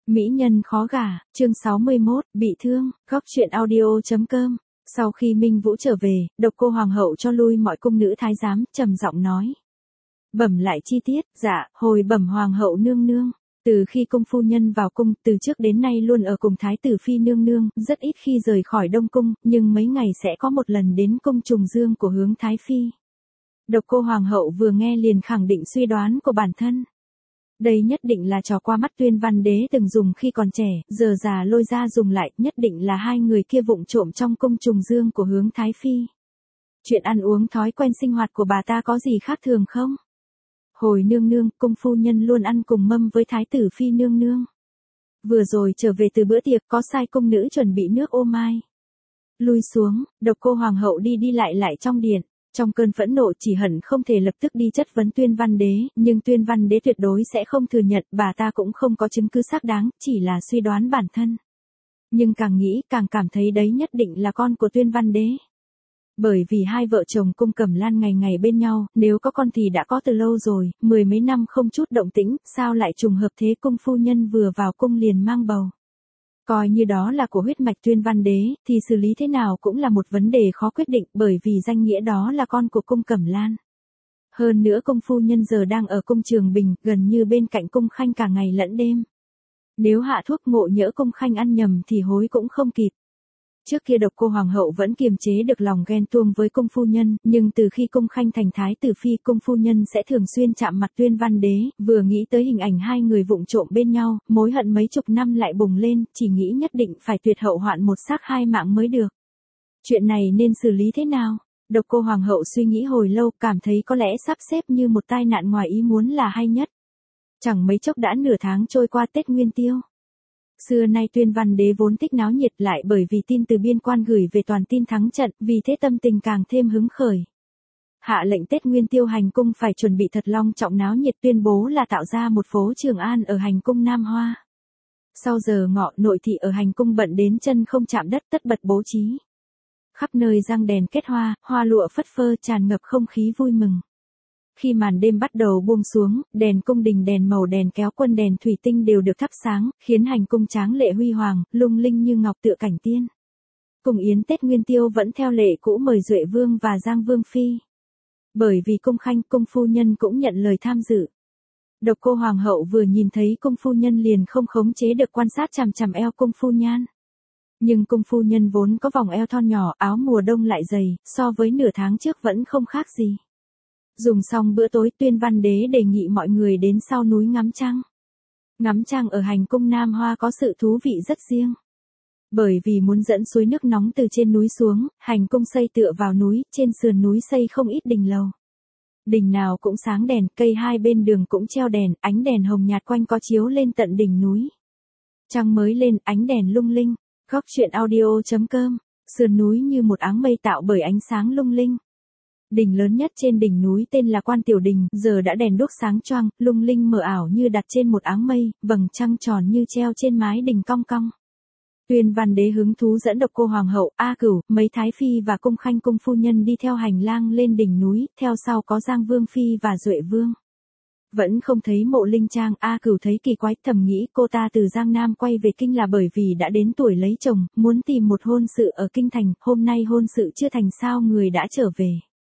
Mỹ nhân khó gả, chương 61, bị thương, góc truyện audio.com. Sau khi Minh Vũ trở về, Độc Cô Hoàng hậu cho lui mọi cung nữ thái giám, trầm giọng nói. Bẩm lại chi tiết, dạ, hồi bẩm Hoàng hậu nương nương. Từ khi cung phu nhân vào cung, từ trước đến nay luôn ở cùng Thái tử Phi nương nương, rất ít khi rời khỏi Đông Cung, nhưng mấy ngày sẽ có một lần đến cung Trùng Dương của hướng Thái Phi. Độc Cô Hoàng hậu vừa nghe liền khẳng định suy đoán của bản thân. Đây nhất định là trò qua mắt Tuyên Văn Đế từng dùng khi còn trẻ, giờ già lôi ra dùng lại, nhất định là hai người kia vụng trộm trong cung Trùng Dương của hướng Thái Phi. Chuyện ăn uống thói quen sinh hoạt của bà ta có gì khác thường không? Hồi nương nương, cung phu nhân luôn ăn cùng mâm với Thái tử Phi nương nương. Vừa rồi trở về từ bữa tiệc có sai cung nữ chuẩn bị nước ô mai. Lui xuống, Độc Cô Hoàng hậu đi lại trong điện. Trong cơn phẫn nộ chỉ hận không thể lập tức đi chất vấn Tuyên Văn Đế, nhưng Tuyên Văn Đế tuyệt đối sẽ không thừa nhận, bà ta cũng không có chứng cứ xác đáng, chỉ là suy đoán bản thân. Nhưng càng nghĩ càng cảm thấy đấy nhất định là con của Tuyên Văn Đế. Bởi vì hai vợ chồng Cung Cẩm Lan ngày ngày bên nhau, nếu có con thì đã có từ lâu rồi, mười mấy năm không chút động tĩnh, sao lại trùng hợp thế cung phu nhân vừa vào cung liền mang bầu. Coi như đó là của huyết mạch Tuyên Văn Đế, thì xử lý thế nào cũng là một vấn đề khó quyết định, bởi vì danh nghĩa đó là con của cung Cẩm Lan. Hơn nữa cung phu nhân giờ đang ở cung Trường Bình, gần như bên cạnh cung Khanh cả ngày lẫn đêm. Nếu hạ thuốc ngộ nhỡ cung Khanh ăn nhầm thì hối cũng không kịp. Trước kia Độc Cô Hoàng hậu vẫn kiềm chế được lòng ghen tuông với cung phu nhân, nhưng từ khi cung Khanh thành Thái tử Phi, cung phu nhân sẽ thường xuyên chạm mặt Tuyên Văn Đế, vừa nghĩ tới hình ảnh hai người vụng trộm bên nhau, mối hận mấy chục năm lại bùng lên, chỉ nghĩ nhất định phải tuyệt hậu hoạn một xác hai mạng mới được. Chuyện này nên xử lý thế nào? Độc Cô Hoàng hậu suy nghĩ hồi lâu, cảm thấy có lẽ sắp xếp như một tai nạn ngoài ý muốn là hay nhất. Chẳng mấy chốc đã nửa tháng trôi qua Tết Nguyên Tiêu. Xưa nay Tuyên Văn Đế vốn thích náo nhiệt, lại bởi vì tin từ biên quan gửi về toàn tin thắng trận, vì thế tâm tình càng thêm hứng khởi. Hạ lệnh Tết Nguyên Tiêu hành cung phải chuẩn bị thật long trọng náo nhiệt, tuyên bố là tạo ra một phố Trường An ở hành cung Nam Hoa. Sau giờ ngọ, nội thị ở hành cung bận đến chân không chạm đất, tất bật bố trí. Khắp nơi răng đèn kết hoa, hoa lụa phất phơ, tràn ngập không khí vui mừng. Khi màn đêm bắt đầu buông xuống, đèn cung đình, đèn màu, đèn kéo quân, đèn thủy tinh đều được thắp sáng, khiến hành cung tráng lệ huy hoàng, lung linh như ngọc tựa cảnh tiên. Cung yến Tết Nguyên Tiêu vẫn theo lệ cũ mời Duệ Vương và Giang Vương Phi. Bởi vì cung Khanh, cung phu nhân cũng nhận lời tham dự. Độc Cô Hoàng hậu vừa nhìn thấy cung phu nhân liền không khống chế được quan sát chằm chằm eo cung phu nhan. Nhưng cung phu nhân vốn có vòng eo thon nhỏ, áo mùa đông lại dày, so với nửa tháng trước vẫn không khác gì. Dùng xong bữa tối, Tuyên Văn Đế đề nghị mọi người đến sau núi ngắm trăng. Ngắm trăng ở hành cung Nam Hoa có sự thú vị rất riêng. Bởi vì muốn dẫn suối nước nóng từ trên núi xuống, hành cung xây tựa vào núi, trên sườn núi xây không ít đình lầu. Đình nào cũng sáng đèn, cây hai bên đường cũng treo đèn, ánh đèn hồng nhạt quanh có chiếu lên tận đỉnh núi. Trăng mới lên, ánh đèn lung linh. Góc truyện audio.com. Sườn núi như một áng mây tạo bởi ánh sáng lung linh. Đình lớn nhất trên đỉnh núi tên là Quan Tiểu Đình, giờ đã đèn đuốc sáng choang, lung linh mờ ảo như đặt trên một áng mây, vầng trăng tròn như treo trên mái đình cong cong. Tuyên Văn Đế hứng thú dẫn Độc Cô Hoàng hậu, A Cửu, mấy thái phi và cung Khanh cung phu nhân đi theo hành lang lên đỉnh núi, theo sau có Giang Vương Phi và Duệ Vương. Vẫn không thấy Mộ Linh Trang, A Cửu thấy kỳ quái, thầm nghĩ cô ta từ Giang Nam quay về kinh là bởi vì đã đến tuổi lấy chồng, muốn tìm một hôn sự ở kinh thành, hôm nay hôn sự chưa thành sao người đã trở về.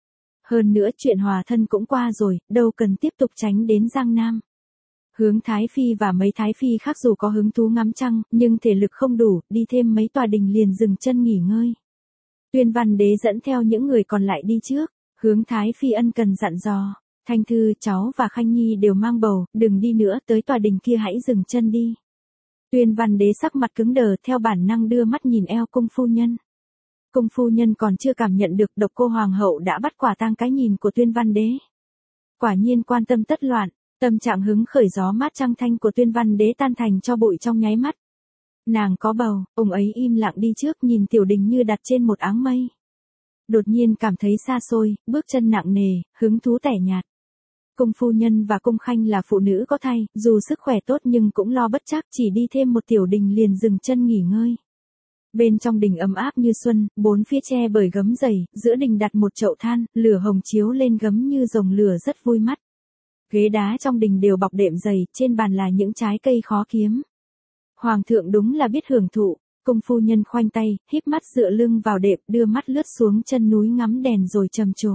Hơn nữa chuyện hòa thân cũng qua rồi, đâu cần tiếp tục tránh đến Giang Nam. Hướng Thái Phi và mấy Thái Phi khác dù có hứng thú ngắm trăng, nhưng thể lực không đủ, đi thêm mấy tòa đình liền dừng chân nghỉ ngơi. Tuyên Văn Đế dẫn theo những người còn lại đi trước, Hướng Thái Phi ân cần dặn dò, Thanh Thư, cháu và Khanh Nhi đều mang bầu, đừng đi nữa, tới tòa đình kia hãy dừng chân đi. Tuyên Văn Đế sắc mặt cứng đờ, theo bản năng đưa mắt nhìn eo cung phu nhân. Cung phu nhân còn chưa cảm nhận được, Độc Cô Hoàng hậu đã bắt quả tang cái nhìn của Tuyên Văn Đế. Quả nhiên quan tâm tất loạn, tâm trạng hứng khởi gió mát trăng thanh của Tuyên Văn Đế tan thành cho bụi trong nháy mắt. Nàng có bầu, ông ấy im lặng đi trước, nhìn tiểu đình như đặt trên một áng mây. Đột nhiên cảm thấy xa xôi, bước chân nặng nề, hứng thú tẻ nhạt. Cung phu nhân và cung Khanh là phụ nữ có thai, dù sức khỏe tốt nhưng cũng lo bất trắc, chỉ đi thêm một tiểu đình liền dừng chân nghỉ ngơi. Bên trong đình ấm áp như xuân, bốn phía che bởi gấm dày, giữa đình đặt một chậu than, lửa hồng chiếu lên gấm như rồng lửa rất vui mắt. Ghế đá trong đình đều bọc đệm dày, trên bàn là những trái cây khó kiếm. Hoàng thượng đúng là biết hưởng thụ, cung phu nhân khoanh tay, híp mắt dựa lưng vào đệm, đưa mắt lướt xuống chân núi ngắm đèn rồi trầm trồ.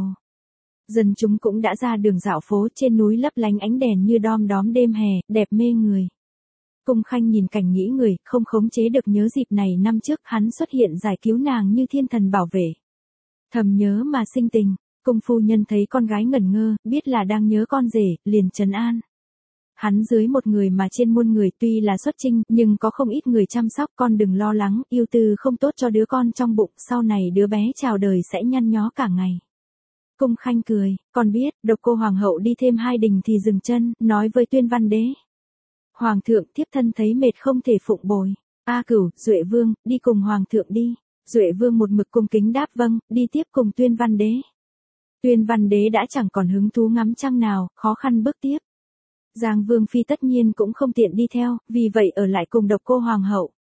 Dân chúng cũng đã ra đường dạo phố, trên núi lấp lánh ánh đèn như đom đóm đêm hè, đẹp mê người. Cung Khanh nhìn cảnh nghĩ người, không khống chế được nhớ dịp này năm trước hắn xuất hiện giải cứu nàng như thiên thần bảo vệ. Thầm nhớ mà sinh tình, cung phu nhân thấy con gái ngẩn ngơ, biết là đang nhớ con rể, liền trấn an. Hắn dưới một người mà trên muôn người, tuy là xuất trinh, nhưng có không ít người chăm sóc, con đừng lo lắng, yêu tư không tốt cho đứa con trong bụng, sau này đứa bé chào đời sẽ nhăn nhó cả ngày. Cung Khanh cười, con biết, Độc Cô Hoàng hậu đi thêm 2 đình thì dừng chân, nói với Tuyên Văn Đế. Hoàng thượng, thiếp thân thấy mệt không thể phụng bồi. A Cửu, Duệ Vương, đi cùng Hoàng thượng đi. Duệ Vương một mực cung kính đáp vâng, đi tiếp cùng Tuyên Văn Đế. Tuyên Văn Đế đã chẳng còn hứng thú ngắm trăng nào, khó khăn bước tiếp. Giang Vương Phi tất nhiên cũng không tiện đi theo, vì vậy ở lại cùng Độc Cô Hoàng hậu.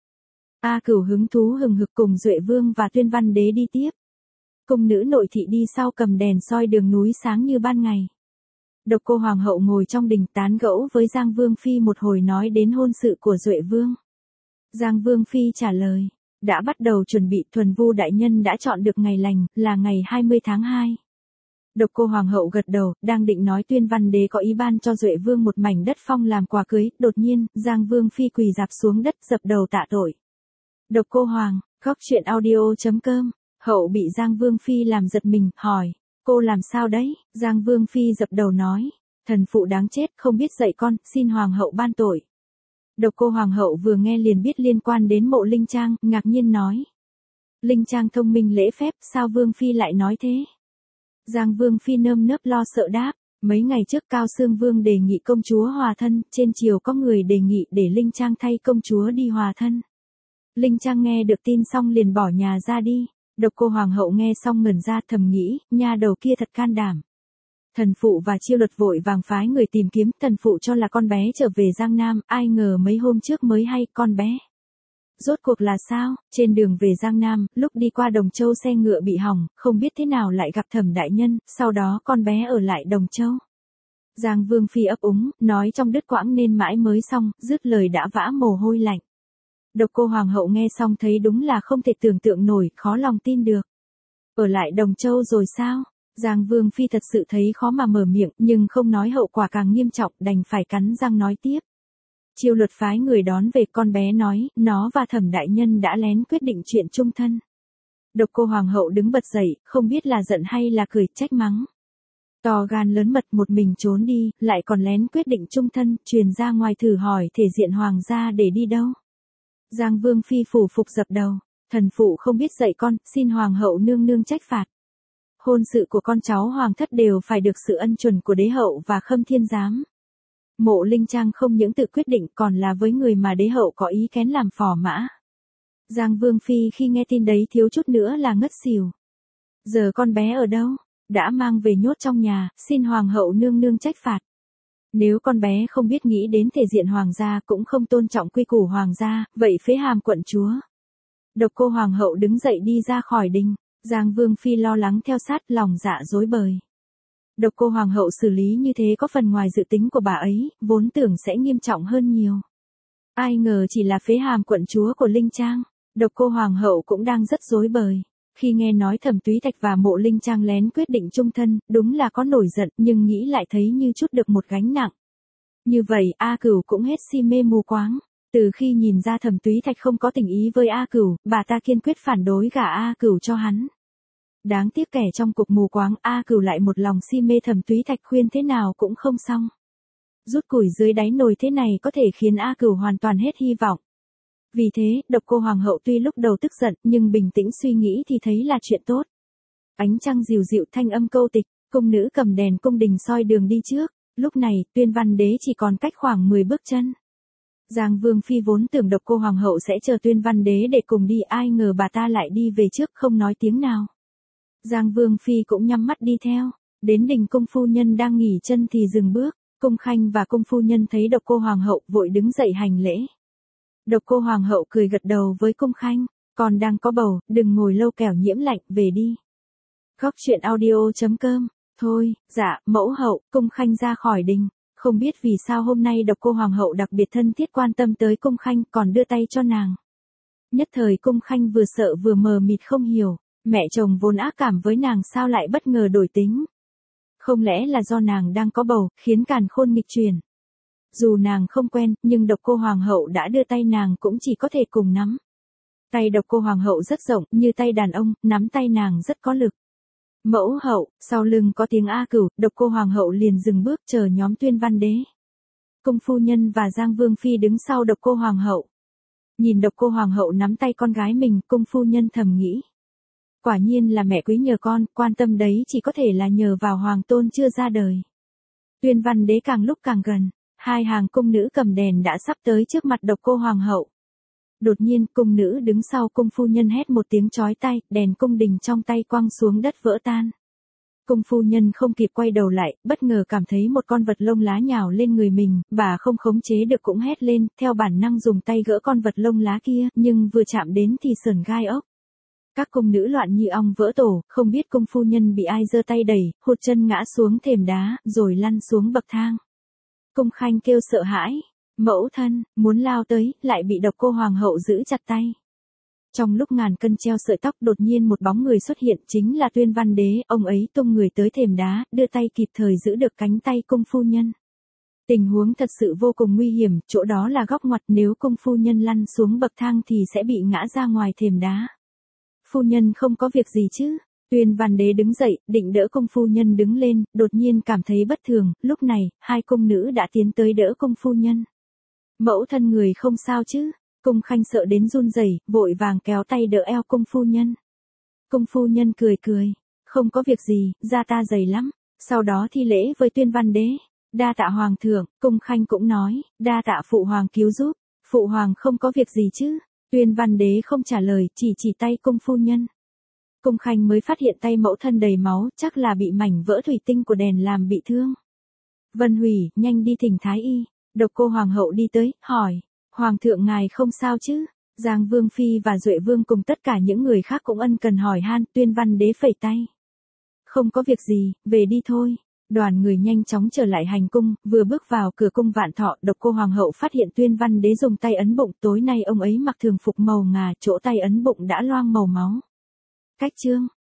A Cửu hứng thú hừng hực cùng Duệ Vương và Tuyên Văn Đế đi tiếp. Cung nữ nội thị đi sau cầm đèn soi đường núi sáng như ban ngày. Độc Cô Hoàng hậu ngồi trong đình tán gẫu với Giang Vương Phi một hồi nói đến hôn sự của Duệ Vương. Giang Vương Phi trả lời, đã bắt đầu chuẩn bị, Thuần Vu đại nhân đã chọn được ngày lành, là ngày 20 tháng 2. Độc Cô Hoàng hậu gật đầu, đang định nói Tuyên Văn Đế có ý ban cho Duệ Vương một mảnh đất phong làm quà cưới, đột nhiên, Giang Vương Phi quỳ rạp xuống đất dập đầu tạ tội. Độc Cô Hoàng, góc truyện audio.com, hậu bị Giang Vương Phi làm giật mình, hỏi, cô làm sao đấy? Giang Vương Phi dập đầu nói, thần phụ đáng chết, không biết dạy con, xin Hoàng hậu ban tội. Độc Cô Hoàng hậu vừa nghe liền biết liên quan đến Mộ Linh Trang, ngạc nhiên nói. Linh Trang thông minh lễ phép, sao Vương Phi lại nói thế? Giang Vương Phi nơm nớp lo sợ đáp, mấy ngày trước Cao Xương Vương đề nghị công chúa hòa thân, trên triều có người đề nghị để Linh Trang thay công chúa đi hòa thân. Linh Trang nghe được tin xong liền bỏ nhà ra đi. Độc Cô Hoàng hậu nghe xong ngẩn ra, thầm nghĩ, nha đầu kia thật can đảm. Thần phụ và Chiêu Luật vội vàng phái người tìm kiếm, thần phụ cho là con bé trở về Giang Nam, ai ngờ mấy hôm trước mới hay, con bé. Rốt cuộc là sao? Trên đường về Giang Nam, lúc đi qua Đồng Châu xe ngựa bị hỏng, không biết thế nào lại gặp Thẩm đại nhân, sau đó con bé ở lại Đồng Châu. Giang Vương Phi ấp úng, nói trong đứt quãng nên mãi mới xong, dứt lời đã vã mồ hôi lạnh. Độc Cô Hoàng hậu nghe xong thấy đúng là không thể tưởng tượng nổi, khó lòng tin được. Ở lại Đồng Châu rồi sao? Giang Vương Phi thật sự thấy khó mà mở miệng, nhưng không nói hậu quả càng nghiêm trọng, đành phải cắn răng nói tiếp. Chiêu Luật phái người đón về, con bé nói, nó và Thẩm đại nhân đã lén quyết định chuyện chung thân. Độc Cô Hoàng hậu đứng bật dậy, không biết là giận hay là cười, trách mắng. To gan lớn mật, một mình trốn đi, lại còn lén quyết định chung thân, truyền ra ngoài thử hỏi thể diện hoàng gia để đi đâu. Giang Vương Phi phủ phục dập đầu, thần phụ không biết dạy con, xin Hoàng hậu nương nương trách phạt. Hôn sự của con cháu Hoàng thất đều phải được sự ân chuẩn của đế hậu và Khâm Thiên giám. Mộ Linh Trang không những tự quyết định còn là với người mà đế hậu có ý kén làm phò mã. Giang Vương Phi khi nghe tin đấy thiếu chút nữa là ngất xỉu. Giờ con bé ở đâu? Đã mang về nhốt trong nhà, xin Hoàng hậu nương nương trách phạt. Nếu con bé không biết nghĩ đến thể diện hoàng gia, cũng không tôn trọng quy củ hoàng gia, vậy phế hàm quận chúa. Độc Cô Hoàng hậu đứng dậy đi ra khỏi đình, Giang Vương Phi lo lắng theo sát, lòng dạ rối bời. Độc Cô Hoàng hậu xử lý như thế có phần ngoài dự tính của bà ấy, vốn tưởng sẽ nghiêm trọng hơn nhiều. Ai ngờ chỉ là phế hàm quận chúa của Linh Trang. Độc Cô Hoàng hậu cũng đang rất rối bời. Khi nghe nói Thẩm Túy Thạch và Mộ Linh Trang lén quyết định chung thân, đúng là có nổi giận, nhưng nghĩ lại thấy như chút được một gánh nặng. Như vậy, A Cửu cũng hết si mê mù quáng. Từ khi nhìn ra Thẩm Túy Thạch không có tình ý với A Cửu, bà ta kiên quyết phản đối gả A Cửu cho hắn. Đáng tiếc kẻ trong cuộc mù quáng, A Cửu lại một lòng si mê Thẩm Túy Thạch, khuyên thế nào cũng không xong. Rút củi dưới đáy nồi thế này có thể khiến A Cửu hoàn toàn hết hy vọng. Vì thế, Độc Cô Hoàng hậu tuy lúc đầu tức giận, nhưng bình tĩnh suy nghĩ thì thấy là chuyện tốt. Ánh trăng dịu dịu, thanh âm câu tịch, cung nữ cầm đèn cung đình soi đường đi trước. Lúc này, Tuyên Văn Đế chỉ còn cách khoảng 10 bước chân. Giang Vương Phi vốn tưởng Độc Cô Hoàng hậu sẽ chờ Tuyên Văn Đế để cùng đi, ai ngờ bà ta lại đi về trước không nói tiếng nào. Giang Vương Phi cũng nhắm mắt đi theo. Đến đình cung phu nhân đang nghỉ chân thì dừng bước. Cung Khanh và cung phu nhân thấy Độc Cô Hoàng hậu vội đứng dậy hành lễ. Độc Cô Hoàng hậu cười gật đầu với Cung Khanh, còn đang có bầu, đừng ngồi lâu kẻo nhiễm lạnh, về đi. Góc truyện audio.com, thôi, dạ, mẫu hậu, Cung Khanh ra khỏi đình, Không biết vì sao hôm nay Độc Cô Hoàng hậu đặc biệt thân thiết quan tâm tới Cung Khanh còn đưa tay cho nàng. Nhất thời Cung Khanh vừa sợ vừa mờ mịt không hiểu, mẹ chồng vốn ác cảm với nàng sao lại bất ngờ đổi tính. Không lẽ là do nàng đang có bầu, khiến càn khôn nghịch chuyển. Dù nàng không quen, nhưng Độc Cô Hoàng hậu đã đưa tay nàng cũng chỉ có thể cùng nắm. Tay Độc Cô Hoàng hậu rất rộng, như tay đàn ông, nắm tay nàng rất có lực. Mẫu hậu, sau lưng có tiếng a cửu, Độc Cô Hoàng hậu liền dừng bước chờ nhóm Tuyên Văn Đế. Cung phu nhân và Giang Vương Phi đứng sau Độc Cô Hoàng hậu. Nhìn Độc Cô Hoàng hậu nắm tay con gái mình, cung phu nhân thầm nghĩ. Quả nhiên là mẹ quý nhờ con, quan tâm đấy chỉ có thể là nhờ vào hoàng tôn chưa ra đời. Tuyên Văn Đế càng lúc càng gần, hai hàng cung nữ cầm đèn đã sắp tới trước mặt Độc Cô Hoàng hậu. Đột nhiên, cung nữ đứng sau cung phu nhân hét một tiếng chói tai, đèn cung đình trong tay quăng xuống đất vỡ tan. Cung phu nhân không kịp quay đầu lại, bất ngờ cảm thấy một con vật lông lá nhào lên người mình, bà không khống chế được cũng hét lên, theo bản năng dùng tay gỡ con vật lông lá kia, nhưng vừa chạm đến thì sởn gai ốc. Các cung nữ loạn như ong vỡ tổ, không biết cung phu nhân bị ai giơ tay đẩy, hụt chân ngã xuống thềm đá, rồi lăn xuống bậc thang. Cung Khanh kêu sợ hãi. Mẫu thân, muốn lao tới, lại bị Độc Cô Hoàng hậu giữ chặt tay. Trong lúc ngàn cân treo sợi tóc đột nhiên một bóng người xuất hiện chính là Tuyên Văn Đế, ông ấy tung người tới thềm đá, đưa tay kịp thời giữ được cánh tay cung phu nhân. Tình huống thật sự vô cùng nguy hiểm, chỗ đó là góc ngoặt, nếu cung phu nhân lăn xuống bậc thang thì sẽ bị ngã ra ngoài thềm đá. Phu nhân không có việc gì chứ? Tuyên Văn Đế đứng dậy, định đỡ cung phu nhân đứng lên, đột nhiên cảm thấy bất thường, lúc này, hai cung nữ đã tiến tới đỡ cung phu nhân. Mẫu thân người không sao chứ? Cung Khanh sợ đến run rẩy, vội vàng kéo tay đỡ eo cung phu nhân. Cung phu nhân cười cười, không có việc gì, da ta dày lắm. Sau đó thi lễ với Tuyên Văn Đế. Đa tạ hoàng thượng, Cung Khanh cũng nói, đa tạ phụ hoàng cứu giúp. Phụ hoàng không có việc gì chứ? Tuyên Văn Đế không trả lời, chỉ tay cung phu nhân. Cung Khanh mới phát hiện tay mẫu thân đầy máu, chắc là bị mảnh vỡ thủy tinh của đèn làm bị thương. Vân Hủy, nhanh đi thỉnh thái y. Độc Cô Hoàng hậu đi tới, hỏi, Hoàng thượng ngài không sao chứ? Giang Vương Phi và Duệ Vương cùng tất cả những người khác cũng ân cần hỏi han, Tuyên Văn Đế phẩy tay. Không có việc gì, về đi thôi. Đoàn người nhanh chóng trở lại hành cung, vừa bước vào cửa cung Vạn Thọ, Độc Cô Hoàng hậu phát hiện Tuyên Văn Đế dùng tay ấn bụng, tối nay ông ấy mặc thường phục màu ngà, chỗ tay ấn bụng đã loang màu máu. Cách chương